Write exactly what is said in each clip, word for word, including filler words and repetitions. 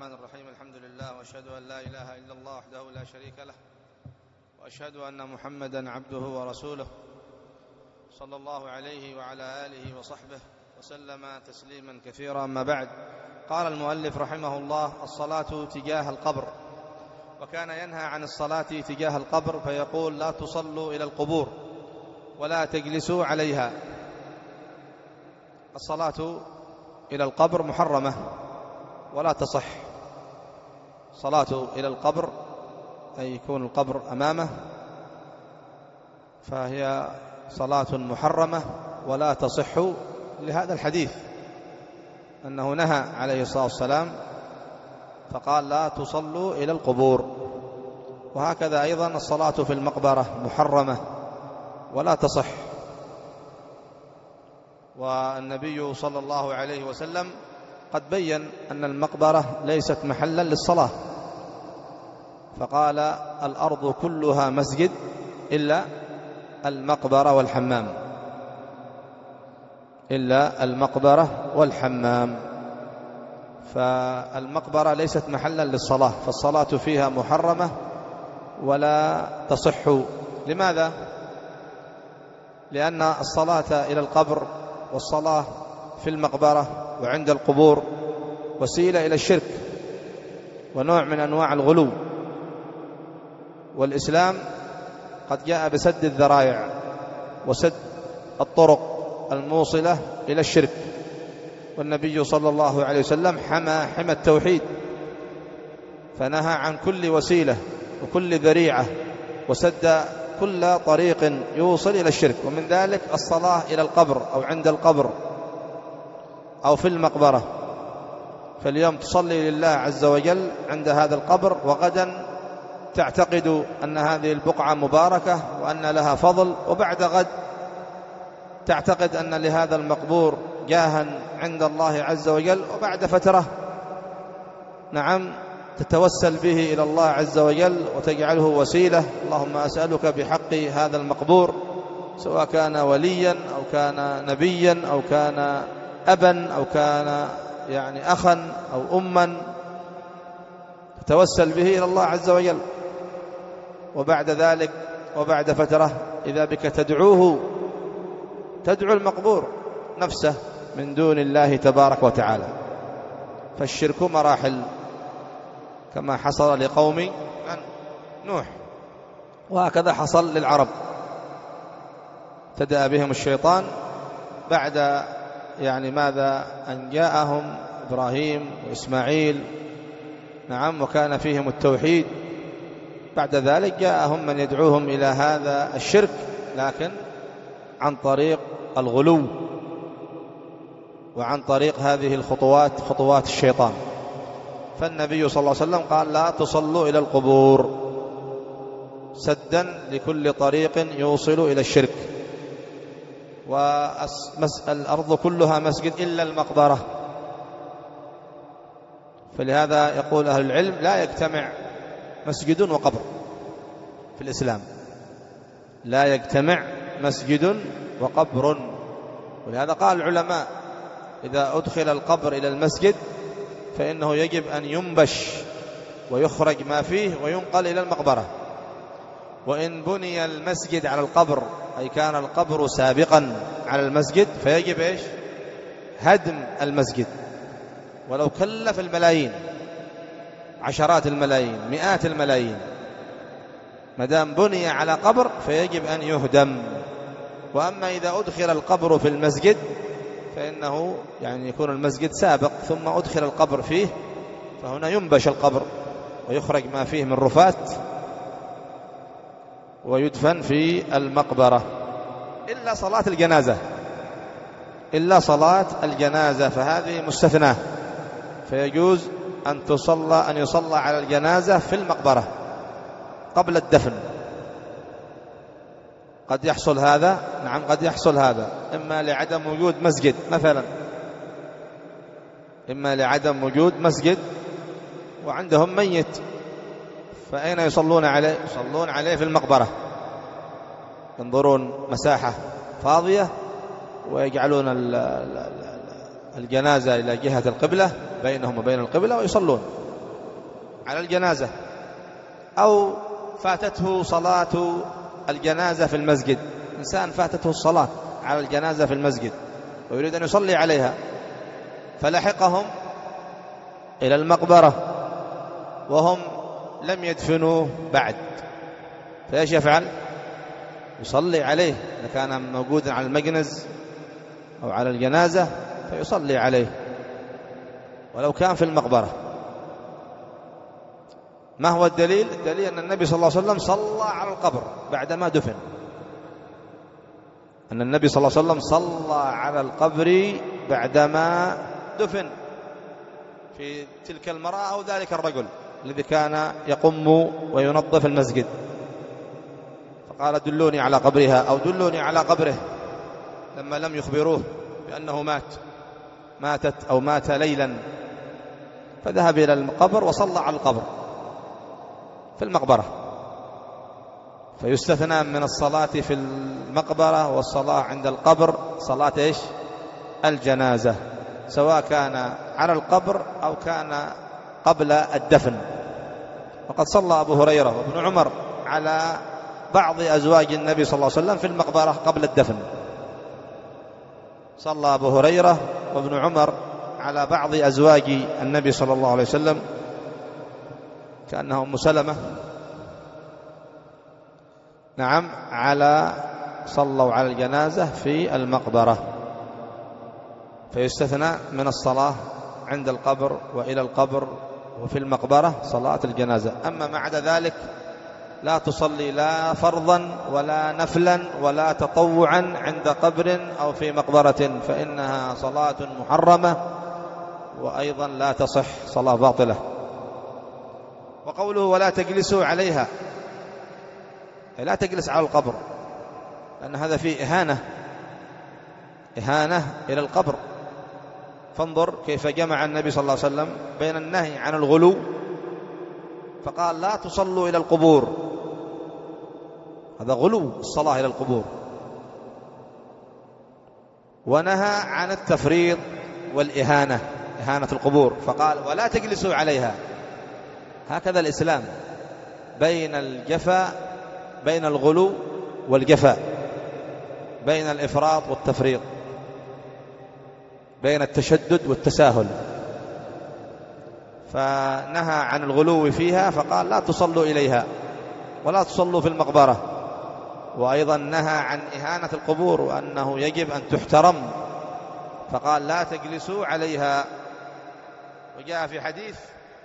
الرحمن الرحيم. الحمد لله، وأشهد أن لا إله إلا الله وحده لا شريك له، وأشهد أن محمدا عبده ورسوله صلى الله عليه وعلى آله وصحبه وسلم تسليما كثيرا. أما بعد، قال المؤلف رحمه الله: الصلاة تجاه القبر. وكان ينهى عن الصلاة تجاه القبر فيقول: لا تصلوا إلى القبور ولا تجلسوا عليها. الصلاة إلى القبر محرمة ولا تصح. صلاة إلى القبر أي يكون القبر أمامه، فهي صلاة محرمة ولا تصح لهذا الحديث أنه نهى عليه الصلاة والسلام فقال: لا تصلوا إلى القبور. وهكذا أيضا الصلاة في المقبرة محرمة ولا تصح. والنبي صلى الله عليه وسلم قد بين أن المقبرة ليست محلا للصلاة، فقال: الأرض كلها مسجد إلا المقبرة والحمام، إلا المقبرة والحمام. فالمقبرة ليست محلا للصلاة، فالصلاة فيها محرمة ولا تصح. لماذا؟ لأن الصلاة إلى القبر والصلاة في المقبرة وعند القبور وسيلة إلى الشرك ونوع من أنواع الغلو، والإسلام قد جاء بسد الذرائع وسد الطرق الموصلة إلى الشرك. والنبي صلى الله عليه وسلم حمى حمى التوحيد، فنهى عن كل وسيلة وكل ذريعة وسد كل طريق يوصل إلى الشرك، ومن ذلك الصلاة إلى القبر أو عند القبر أو في المقبرة. فاليوم تصلي لله عز وجل عند هذا القبر، وغدا تعتقد أن هذه البقعة مباركة وأن لها فضل، وبعد غد تعتقد أن لهذا المقبور جاها عند الله عز وجل، وبعد فترة نعم تتوسل به إلى الله عز وجل وتجعله وسيلة. اللهم أسألك بحق هذا المقبور، سواء كان وليا أو كان نبيا أو كان أبا أو كان يعني أخا أو أما، تتوسل به إلى الله عز وجل. وبعد ذلك وبعد فترة إذا بك تدعوه، تدعو المقبور نفسه من دون الله تبارك وتعالى. فالشرك مراحل، كما حصل لقوم نوح، وهكذا حصل للعرب. ابتدأ بهم الشيطان بعد يعني ماذا أن جاءهم إبراهيم وإسماعيل، نعم، وكان فيهم التوحيد. بعد ذلك جاءهم من يدعوهم إلى هذا الشرك، لكن عن طريق الغلو وعن طريق هذه الخطوات، خطوات الشيطان. فالنبي صلى الله عليه وسلم قال: لا تصلوا إلى القبور، سدا لكل طريق يوصل إلى الشرك. والأرض كلها مسجد إلا المقبرة. فلهذا يقول أهل العلم: لا يجتمع مسجد وقبر في الإسلام، لا يجتمع مسجد وقبر. ولهذا قال العلماء: إذا أدخل القبر إلى المسجد فإنه يجب أن ينبش ويخرج ما فيه وينقل إلى المقبرة. وإن بني المسجد على القبر، أي كان القبر سابقا على المسجد، فيجب إيش؟ هدم المسجد، ولو كلف الملايين، عشرات الملايين، مئات الملايين، مدام بني على قبر فيجب أن يهدم. وأما إذا أدخل القبر في المسجد فإنه يعني يكون المسجد سابق ثم أدخل القبر فيه، فهنا ينبش القبر ويخرج ما فيه من رفات ويدفن في المقبرة، إلا صلاة الجنازة، إلا صلاة الجنازة فهذه مستثناة، فيجوز أن تصلى أن يصلى على الجنازة في المقبرة قبل الدفن. قد يحصل هذا، نعم قد يحصل هذا، إما لعدم وجود مسجد مثلا، إما لعدم وجود مسجد وعندهم ميت، فأين يصلون عليه؟ يصلون عليه في المقبرة، ينظرون مساحة فاضية ويجعلون الجنازة إلى جهة القبلة بينهم وبين القبلة ويصلون. على الجنازة، أو فاتته صلاة الجنازة في المسجد. إنسان فاتته الصلاة على الجنازة في المسجد ويريد أن يصلي عليها، فلحقهم إلى المقبرة وهم لم يدفنوه بعد، فإيش يفعل؟ يصلي عليه إذا كان موجودا على المجنز أو على الجنازة، فيصلي عليه ولو كان في المقبرة. ما هو الدليل؟ الدليل أن النبي صلى الله عليه وسلم صلى على القبر بعدما دفن، أن النبي صلى الله عليه وسلم صلى على القبر بعدما دفن في تلك المرأة أو ذلك الرجل الذي كان يقم وينظف المسجد، فقال دلوني على قبرها أو دلوني على قبره لما لم يخبروه بأنه مات ماتت أو مات ليلا، فذهب إلى القبر وصلى على القبر في المقبرة. فيستثنى من الصلاة في المقبرة والصلاة عند القبر صلاة إيش؟ الجنازة، سواء كان على القبر أو كان قبل الدفن. وقد صلى أبو هريرة وابن عمر على بعض أزواج النبي صلى الله عليه وسلم في المقبرة قبل الدفن. صلى أبو هريرة وابن عمر على بعض أزواج النبي صلى الله عليه وسلم، كأنها أم سلمة، نعم، على صلوا على الجنازة في المقبرة، فيستثنى من الصلاة عند القبر وإلى القبر وفي المقبرة صلاة الجنازة. أما ما عدا ذلك لا تصلي لا فرضا ولا نفلا ولا تطوعا عند قبر أو في مقبرة، فإنها صلاة محرمة وأيضا لا تصح، صلاة باطلة. وقوله ولا تجلسوا عليها، لا تجلس على القبر، لأن هذا فيه إهانة إهانة إلى القبر. فانظر كيف جمع النبي صلى الله عليه وسلم بين النهي عن الغلو، فقال لا تصلوا إلى القبور، هذا غلو الصلاة إلى القبور، ونهى عن التفريط والإهانة، إهانة القبور، فقال ولا تجلسوا عليها. هكذا الإسلام بين الجفاء، بين الغلو والجفاء، بين الإفراط والتفريط، بين التشدد والتساهل. فنهى عن الغلو فيها فقال لا تصلوا إليها ولا تصلوا في المقبرة. وأيضا نهى عن إهانة القبور وأنه يجب أن تحترم، فقال لا تجلسوا عليها. وجاء في حديث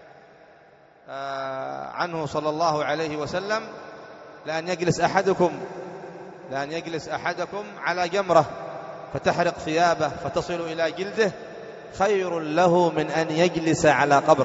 عنه صلى الله عليه وسلم لأن يجلس أحدكم لأن يجلس أحدكم على جمرة فتحرق ثيابه فتصل إلى جلده خير له من أن يجلس على قبر.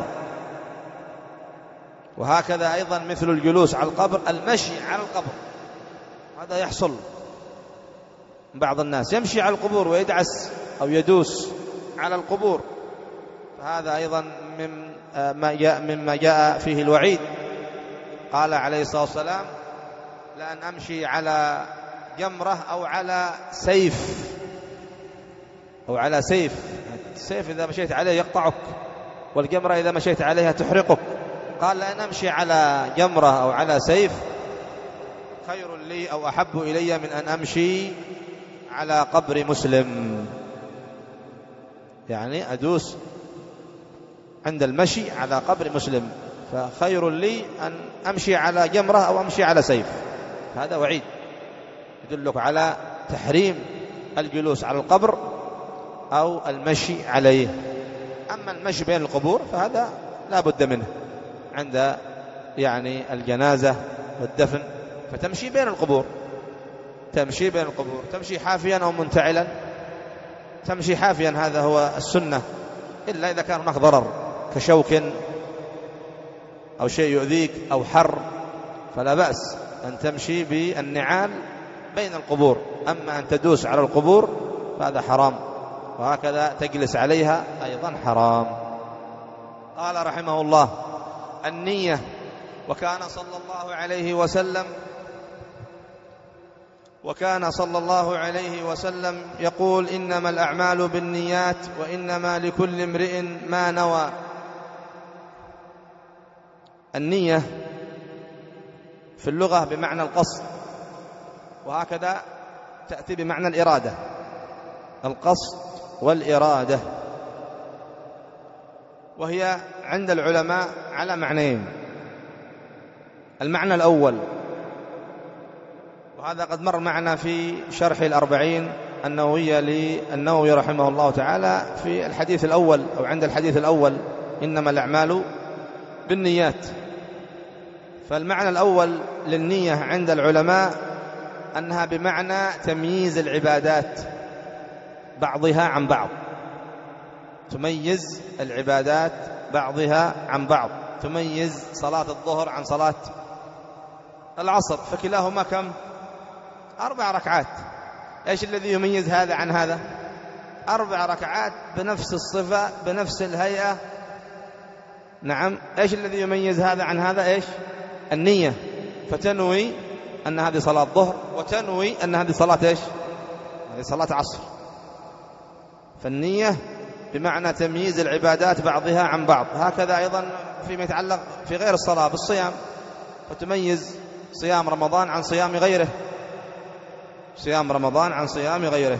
وهكذا أيضا مثل الجلوس على القبر المشي على القبر، هذا يحصل بعض الناس يمشي على القبور ويدعس أو يدوس على القبور، فهذا أيضا مما جاء, مما جاء فيه الوعيد. قال عليه الصلاة والسلام لأن أمشي على جمرة أو على سيف أو على سيف السيف إذا مشيت عليه يقطعك، والجمرة إذا مشيت عليها تحرقك. قال لأن أمشي على جمرة أو على سيف خير لي أو أحب إلي من أن أمشي على قبر مسلم، يعني أدوس عند المشي على قبر مسلم، فخير لي أن أمشي على جمرة أو أمشي على سيف. هذا وعيد يدلك على تحريم الجلوس على القبر أو المشي عليه. أما المشي بين القبور فهذا لا بد منه عند يعني الجنازة والدفن، فتمشي بين القبور تمشي بين القبور تمشي حافيا أو منتعلا، تمشي حافيا هذا هو السنة، إلا إذا كان هناك ضرر كشوك أو شيء يؤذيك أو حر فلا بأس أن تمشي بالنعال بين القبور. أما أن تدوس على القبور فهذا حرام، وهكذا تجلس عليها أيضا حرام. قال رحمه الله النية. وكان صلى الله عليه وسلم وكان صلى الله عليه وسلم يقول إنما الأعمال بالنيات وإنما لكل امرئ ما نوى. النية في اللغة بمعنى القصد، وهكذا تأتي بمعنى الإرادة، القصد والإرادة، وهي عند العلماء على معنيين. المعنى الأول، وهذا قد مر معنا في شرح الأربعين النووية للنووي رحمه الله تعالى في الحديث الأول أو عند الحديث الأول، إنما الأعمال بالنيات. فالمعنى الأول للنية عند العلماء أنها بمعنى تمييز العبادات بعضها عن بعض، تميز العبادات بعضها عن بعض، تميز صلاة الظهر عن صلاة العصر، فكلاهما كم؟ أربع ركعات. إيش الذي يميز هذا عن هذا؟ أربع ركعات بنفس الصفة بنفس الهيئة. نعم. إيش الذي يميز هذا عن هذا؟ إيش؟ النية. فتنوي أن هذه صلاة ظهر، وتنوي أن هذه صلاة إيش؟ هذه صلاة عصر. فالنية بمعنى تمييز العبادات بعضها عن بعض. هكذا أيضا فيما يتعلق في غير الصلاة بالصيام، فتميز صيام رمضان عن صيام غيره، صيام رمضان عن صيام غيره.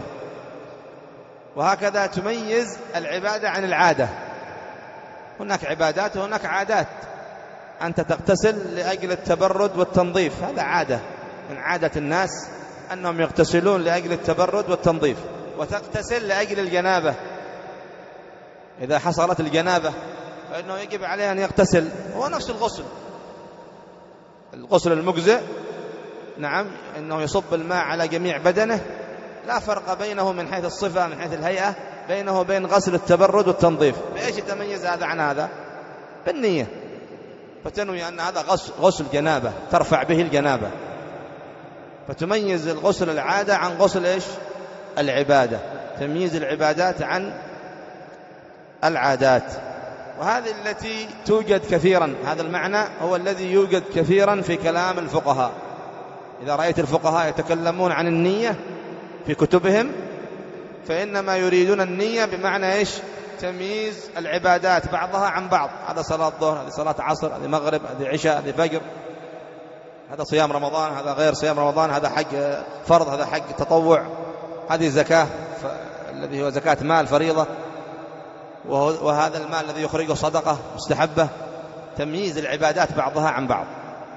وهكذا تميز العبادة عن العادة، هناك عبادات وهناك عادات. أنت تغتسل لأجل التبرد والتنظيف، هذا عادة من عادة الناس أنهم يغتسلون لأجل التبرد والتنظيف، وتغتسل لأجل الجنابة. إذا حصلت الجنابة فإنه يجب عليه أن يغتسل، هو نفس الغسل، الغسل المجزئ. نعم، إنه يصب الماء على جميع بدنه، لا فرق بينه من حيث الصفة من حيث الهيئة بينه وبين غسل التبرد والتنظيف. بإيش يتميز هذا عن هذا؟ بالنية. فتنوي أن هذا غسل جنابة ترفع به الجنابة، فتميز الغسل العادة عن غسل إيش؟ العبادة، تمييز العبادات عن العادات. وهذه التي توجد كثيرا، هذا المعنى هو الذي يوجد كثيرا في كلام الفقهاء. إذا رأيت الفقهاء يتكلمون عن النية في كتبهم فإنما يريدون النية بمعنى إيش؟ تمييز العبادات بعضها عن بعض. هذا صلاة ظهر، هذه صلاة عصر، هذه مغرب، هذه عشاء، هذه فجر، هذا صيام رمضان، هذا غير صيام رمضان، هذا حج فرض، هذا حج تطوع، هذه زكاة الذي هو زكاة مال فريضة، وهذا المال الذي يخرجه صدقة مستحبة. تمييز العبادات بعضها عن بعض،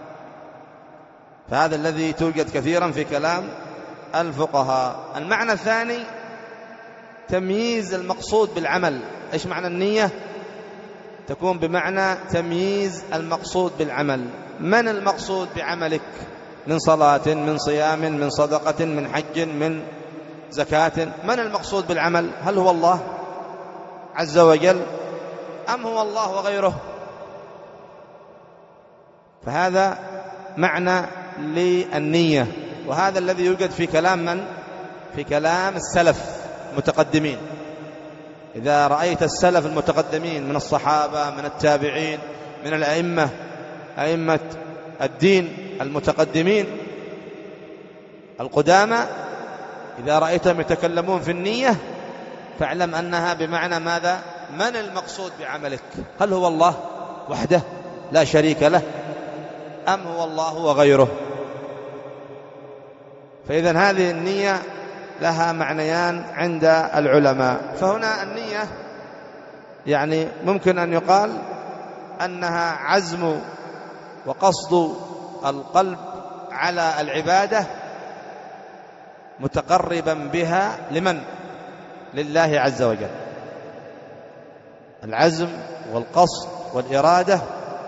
فهذا الذي توجد كثيرا في كلام الفقهاء. المعنى الثاني تمييز المقصود بالعمل. إيش معنى النية؟ تكون بمعنى تمييز المقصود بالعمل. من المقصود بعملك من صلاة، من صيام، من صدقة، من حج، من زكاة؟ من المقصود بالعمل؟ هل هو الله عز وجل أم هو الله وغيره؟ فهذا معنى للنية، وهذا الذي يوجد في كلام من؟ في كلام السلف المتقدمين. إذا رأيت السلف المتقدمين من الصحابة، من التابعين، من الأئمة، أئمة الدين المتقدمين القدامى، إذا رأيتهم يتكلمون في النية فاعلم أنها بمعنى ماذا؟ من المقصود بعملك؟ هل هو الله وحده لا شريك له أم هو الله وغيره؟ فإذن هذه النية لها معنيان عند العلماء. فهنا النية يعني ممكن أن يقال أنها عزم وقصد القلب على العبادة متقربا بها لمن؟ لله عز وجل. العزم والقصد والإرادة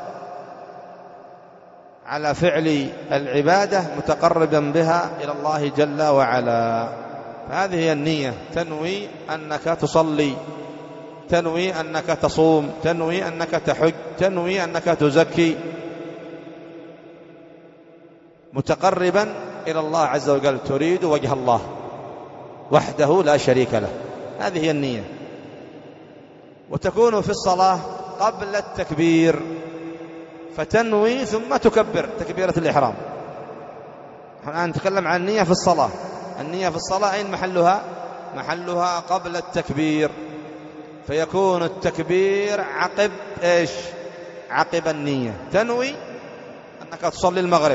على فعل العبادة متقربا بها إلى الله جل وعلا. فهذه هي النية. تنوي أنك تصلي، تنوي أنك تصوم، تنوي أنك تحج، تنوي أنك تزكي، متقربا إلى الله عز وجل، تريد وجه الله وحده لا شريك له. هذه هي النية. وتكون في الصلاة قبل التكبير، فتنوي ثم تكبر تكبيرة الإحرام. الآن نتكلم عن النية في الصلاة. النية في الصلاة أين محلها؟ محلها قبل التكبير، فيكون التكبير عقب إيش؟ عقب النية. تنوي أنك تصلي المغرب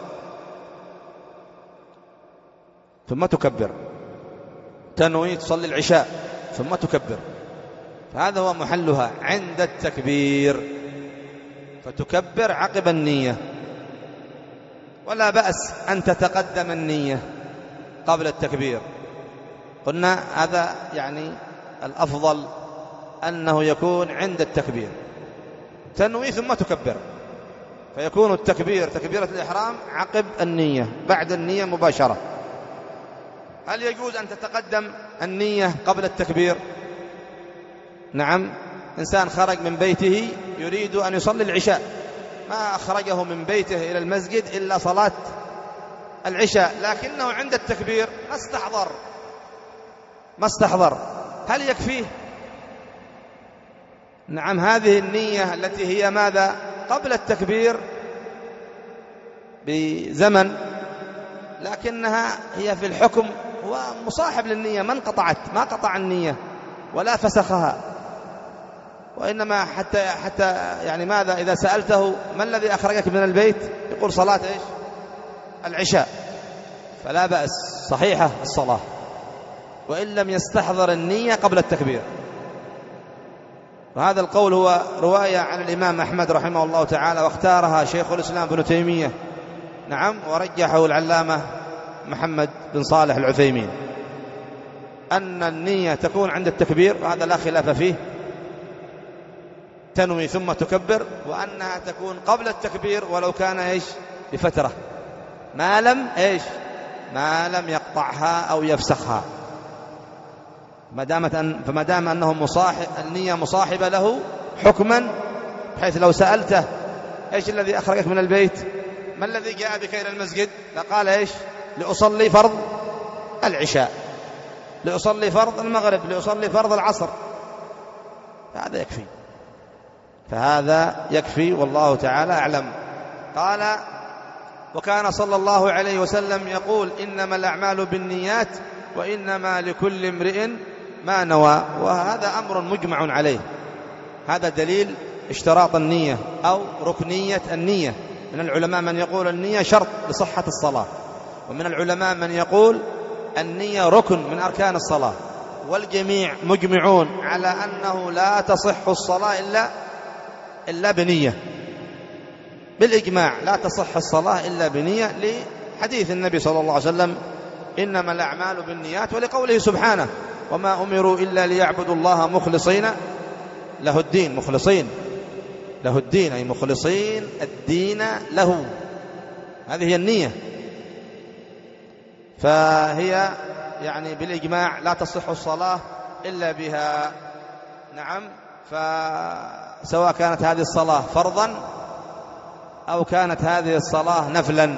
ثم تكبر، تنوي تصلي العشاء ثم تكبر، فهذا هو محلها عند التكبير، فتكبر عقب النية. ولا بأس أن تتقدم النية قبل التكبير، قلنا هذا يعني الأفضل أنه يكون عند التكبير، تنوي ثم تكبر، فيكون التكبير تكبيرة الإحرام عقب النية بعد النية مباشرة. هل يجوز أن تتقدم النية قبل التكبير؟ نعم، إنسان خرج من بيته يريد أن يصلي العشاء، ما أخرجه من بيته إلى المسجد إلا صلاة العشاء، لكنه عند التكبير ما استحضر ما استحضر هل يكفيه؟ نعم، هذه النية التي هي ماذا؟ قبل التكبير بزمن، لكنها هي في الحكم هو مصاحب للنية، ما انقطعت، ما قطع النية ولا فسخها، وإنما حتى حتى يعني ماذا؟ إذا سألته ما الذي أخرجك من البيت يقول صلاة إيش؟ العشاء، فلا بأس، صحيحة الصلاة وإن لم يستحضر النية قبل التكبير. وهذا القول هو رواية عن الإمام أحمد رحمه الله تعالى، واختارها شيخ الإسلام ابن تيمية، نعم، ورجحه العلامة محمد بن صالح العثيمين، أن النية تكون عند التكبير، وهذا لا خلاف فيه، تنوي ثم تكبر، وأنها تكون قبل التكبير ولو كان إيش؟ بفترة، ما لم إيش؟ ما لم يقطعها أو يفسخها، ما دامت أن فما دام أنه مصاحب النية مصاحبة له حكما، بحيث لو سألته إيش الذي أخرجك من البيت؟ ما الذي جاء بك إلى المسجد؟ لقال إيش؟ لأصلي فرض العشاء، لأصلي فرض المغرب، لأصلي فرض العصر، فهذا يكفي، فهذا يكفي والله تعالى أعلم. قال: وكان صلى الله عليه وسلم يقول: إنما الأعمال بالنيات وإنما لكل امرئ ما نوى. وهذا أمر مجمع عليه، هذا دليل اشتراط النية أو ركنية النية. من العلماء من يقول النية شرط لصحة الصلاة، ومن العلماء من يقول النية ركن من أركان الصلاة، والجميع مجمعون على أنه لا تصح الصلاة إلا إلا بنية، بالإجماع لا تصح الصلاة إلا بنية، لحديث النبي صلى الله عليه وسلم: إنما الأعمال بالنيات، ولقوله سبحانه: وما أمروا إلا ليعبدوا الله مخلصين له الدين. مخلصين له الدين أي مخلصين الدين له، هذه هي النية، فهي يعني بالإجماع لا تصح الصلاة إلا بها. نعم، فسواء كانت هذه الصلاة فرضا أو كانت هذه الصلاة نفلا،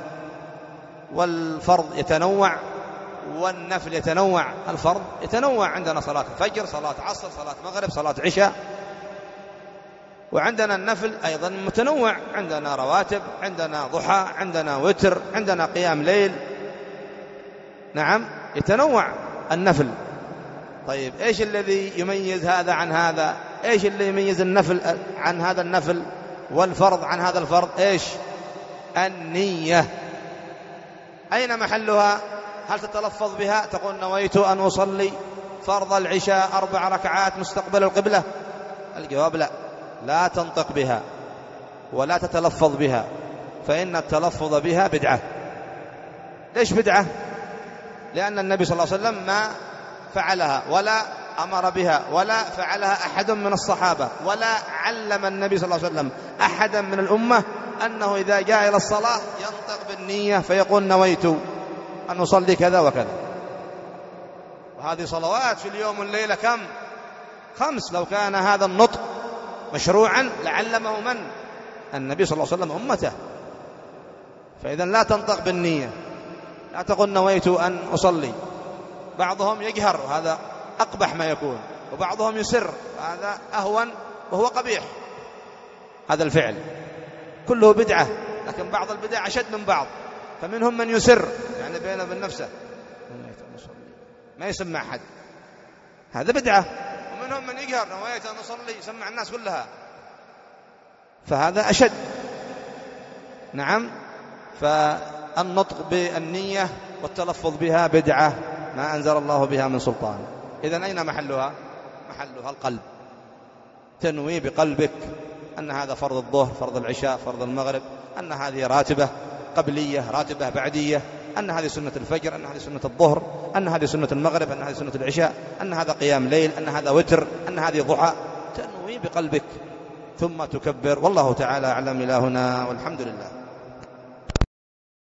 والفرض يتنوع والنفل يتنوع. الفرض يتنوع، عندنا صلاة الفجر، صلاة عصر، صلاة مغرب، صلاة عشاء، وعندنا النفل أيضا متنوع، عندنا رواتب، عندنا ضحى، عندنا وتر، عندنا قيام ليل. نعم، يتنوع النفل. طيب، إيش الذي يميز هذا عن هذا؟ إيش اللي يميز النفل عن هذا النفل والفرض عن هذا الفرض؟ إيش؟ النية. أين محلها؟ هل تتلفظ بها تقول نويت أن أصلي فرض العشاء أربع ركعات مستقبل القبلة؟ الجواب لا، لا تنطق بها ولا تتلفظ بها، فإن التلفظ بها بدعة. ليش بدعة؟ لأن النبي صلى الله عليه وسلم ما فعلها ولا أمر بها ولا فعلها أحد من الصحابة، ولا علم النبي صلى الله عليه وسلم أحدا من الأمة أنه إذا جاء إلى الصلاة ينطق بالنية فيقول نويت أن أصلي كذا وكذا. وهذه صلوات في اليوم والليلة كم؟ خمس. لو كان هذا النطق مشروعا لعلمه من؟ النبي صلى الله عليه وسلم أمته. فإذا لا تنطق بالنية، لا تقول نويت أن أصلي. بعضهم يجهر، هذا أقبح ما يكون، وبعضهم يسر، هذا أهون وهو قبيح. هذا الفعل كله بدعة، لكن بعض البدع أشد من بعض، فمنهم من يسر يعني بينه وبين نفسه ما يسمع أحد، هذا بدعة. ومنهم من يجهر نويت أن أصلي يسمع الناس كلها، فهذا أشد. نعم. فالنطق بالنية والتلفظ بها بدعة ما أنزل الله بها من سلطان. إذن أين محلها؟ محلها القلب. تنوي بقلبك أن هذا فرض الظهر، فرض العشاء، فرض المغرب، أن هذه راتبة قبلية، راتبة بعدية، أن هذه سنة الفجر، أن هذه سنة الظهر، أن هذه سنة المغرب، أن هذه سنة العشاء، أن هذا قيام ليل، أن هذا وتر، أن هذه ضحى. تنوي بقلبك ثم تكبر. والله تعالى أعلم. إلهنا والحمد لله.